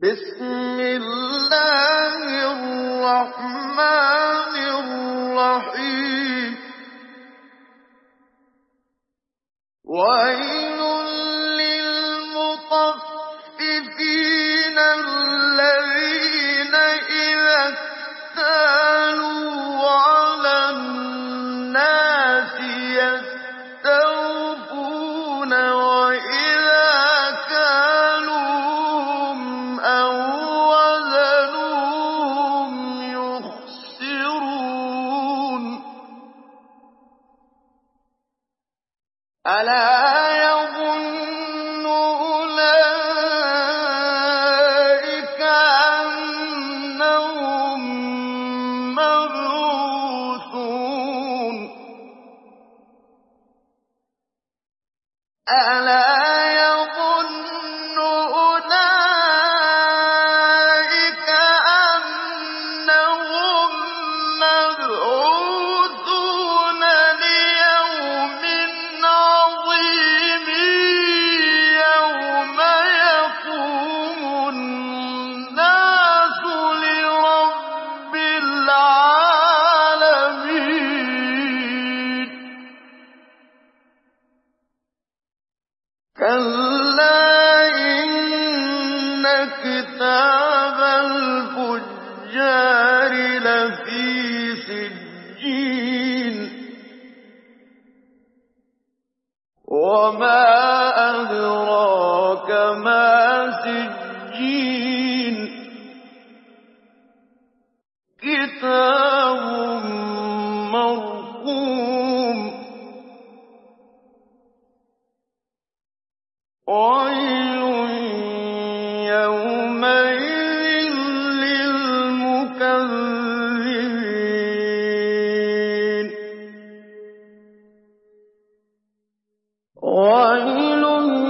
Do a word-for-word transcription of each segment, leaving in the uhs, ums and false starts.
بسم الله الرحمن الرحيم ويل للمطففين الذين إذا اكتالوا على الناس يستوفون وإذا كالوهم أو وزنوهم يخسرون ألا يظن أولئك أنهم مبعوثون ألا يظن أولئك أنهم مبعوثون ليوم عظيم يوم يقوم الناس لرب العالمين كلا إن كتاب الفجار لفي سجين وما أدراك ما سجين كتاب مرقوم ويل يومئذ للمكذبين ويل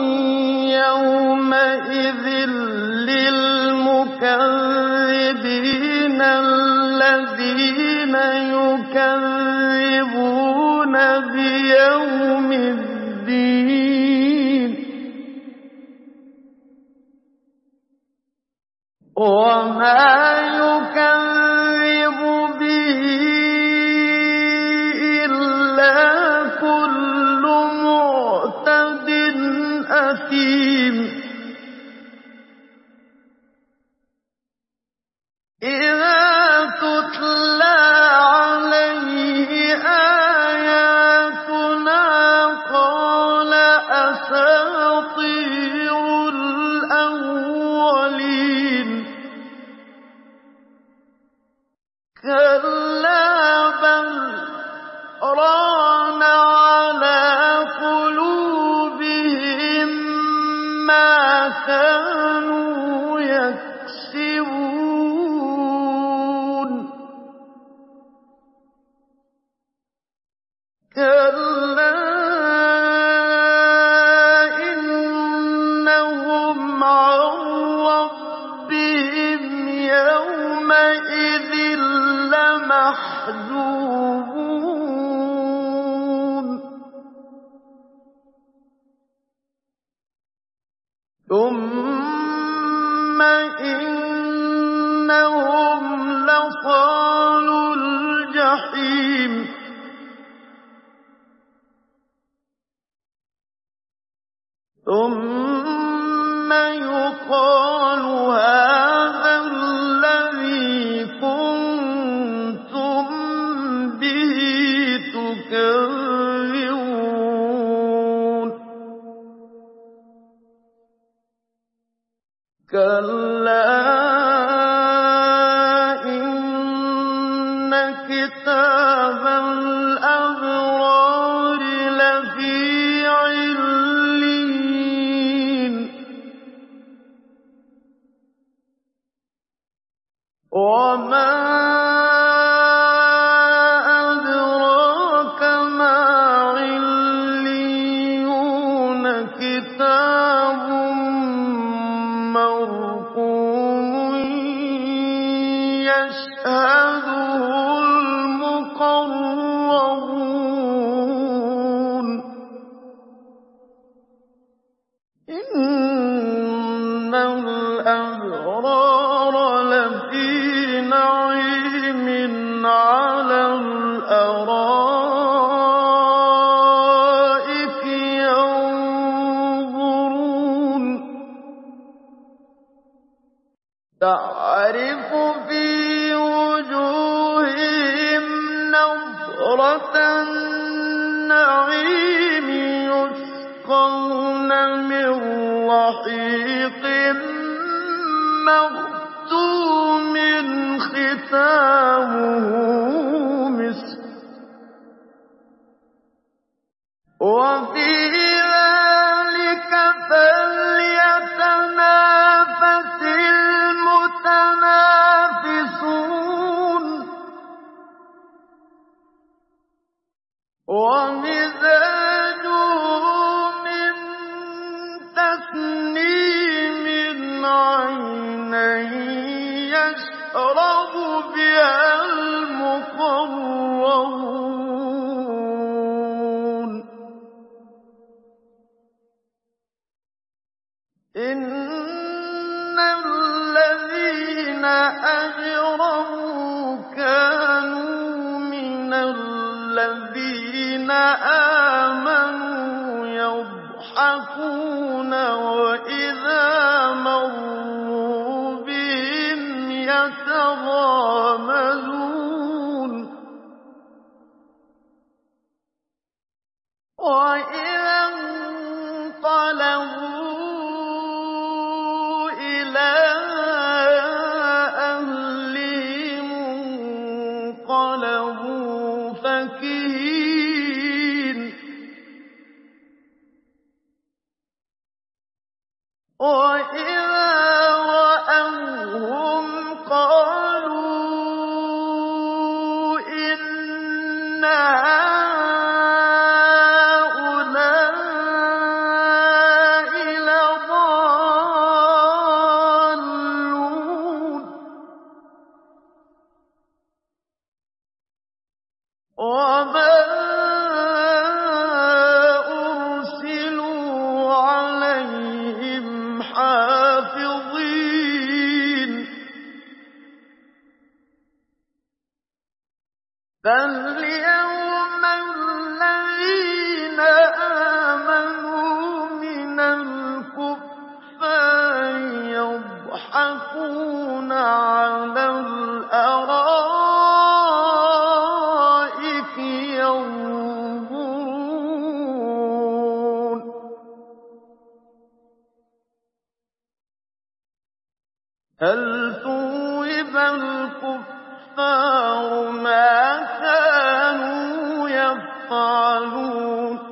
يومئذ للمكذبين الذين يكذبون بيوم الدين وما يكذب به إلا كل معتد أثيم إذا تتلى عليه آياتنا قال أساطير الأولين كلا بل ران على قلوبهم ما كانوا يكسبون كلا إنهم عن ربهم يومئذ لمحجوبون ثم إنهم لصالو الجحيم ثم يقال هذا الذي كنتم به تكذبون كلا إن كتاب الأبرار لفي عليين وما أدراك ما عليون كتاب مرقوم يشهده المقربون إن الأبرار تَعْرِفُ فِي وُجُوهِهِمْ نَضْرَةَ النَّعِيمِ يُسْقَوْنَ مِن رَّحِيقٍ مَّخْتُومٍ خِتَامُهُ مِسْكٌ ۚ وَفِي ذَٰلِكَ فَلْيَتَنَافَسِ الْمُتَنَافِسُونَ وَمِزَاجُهُ مِن تَسْنِيمٍ عَيْنًا يَشْرَبُ بِهَا الْمُقَرَّبُونَ إِنَّ الَّذِينَ أَجْرَمُوا كَانُوا مِنَ الَّذِينَ آمَنُوا يَضْحَكُونَ وَإِذَا مَرُّوا بِهِمْ يَتَغَامَزُونَ وَإِذَا انقَلَبُوا إِلَىٰ أَهْلِهِمُ انقَلَبُوا فَكِهِينَ وَإِذَا رَأَوْهُمْ قَالُوا إِنَّ هَٰؤُلَاءِ لَضَالُّونَ وَمَا أُرْسِلُوا عَلَيْهِمْ حَافِظِينَ فَالْيَوْمَ الَّذِينَ آمَنُوا مِنَ الْكُفَّارِ يَضْحَكُونَ عَلَى الْأَرَائِكِ يَنظُرُونَ هَلْ ثُوِّبَ الْكُفَّارُ مَا كَانُوا يَفْعَلُونَ